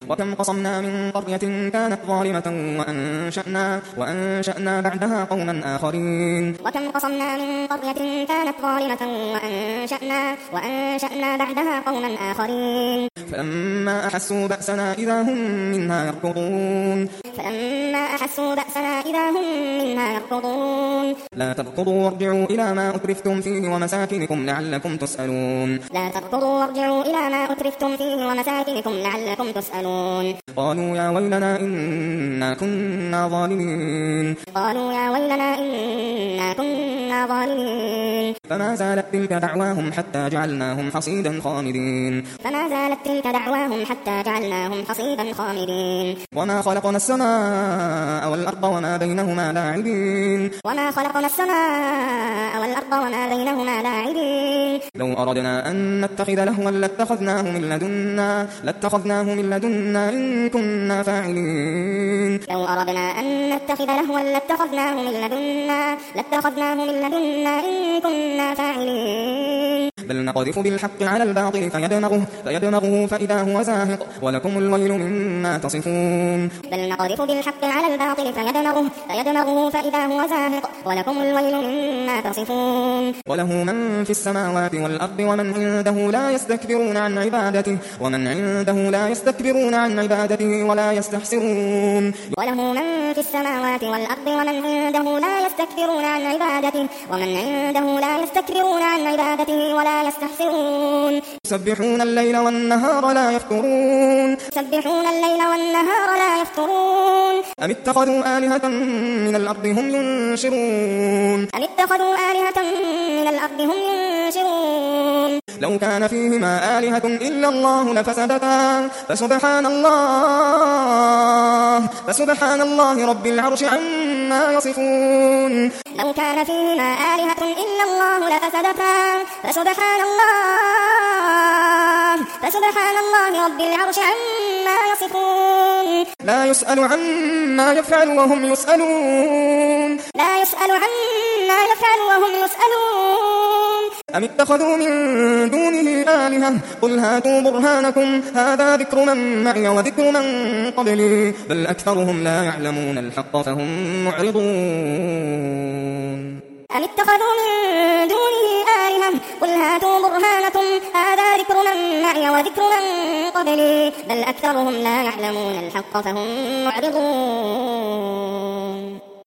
وكم قصمنا من قرية كانت ظالمة وأنشأنا بعدها قوما آخرين وكم قصمنا من قرية كانت ظالمة وأنشأنا بعدها قوما آخرين فلما أحسوا بأسنا إذا هم منها يركضون لا تركضوا وارجعوا إلى ما أترفتم فيه ومساكنكم لعلكم تسألون قالوا يا ويلنا إنا كنا ظالمين فما زالت تلك دعواهم حتى جعلناهم حصيدا خامدين وما خلقنا السماء والأرض وما بينهما لاعبين لو أردنا أن نتخذ لهوا لاتخذناه من لدنا إن كنا فاعلين بل نقذف بالحق على الباطل فيدمغه فإذا هو زاهق ولكم الويل مما تصفون وله من في السماوات والأرض ومن عنده لا يستكبرون عن عبادته ولا يستحسرون يسبحون الليل والنهار لا يفترون أم اتخذوا آلهة من الأرض هم ينشرون لو كان فيهما آلهة إلا الله لفسدتا فسبحان الله رب العرش عما يصفون لو كان فيهما آلهة إلا الله لفسدتا فسبحان الله رب العرش عما يصفون لا يسأل عما يفعل وهم يسألون أم اتخذوا من دونه آلهة قل هاتوا برهانكم هذا ذكر من معي وذكر من قبلي بل أكثرهم لا يعلمون الحق فهم معرضون أم اتخذوا من دونه آلهة قل هاتوا برهانكم هذا ذكر من معي وذكر من قبلي بل أكثرهم لا يعلمون الحق فهم معرضون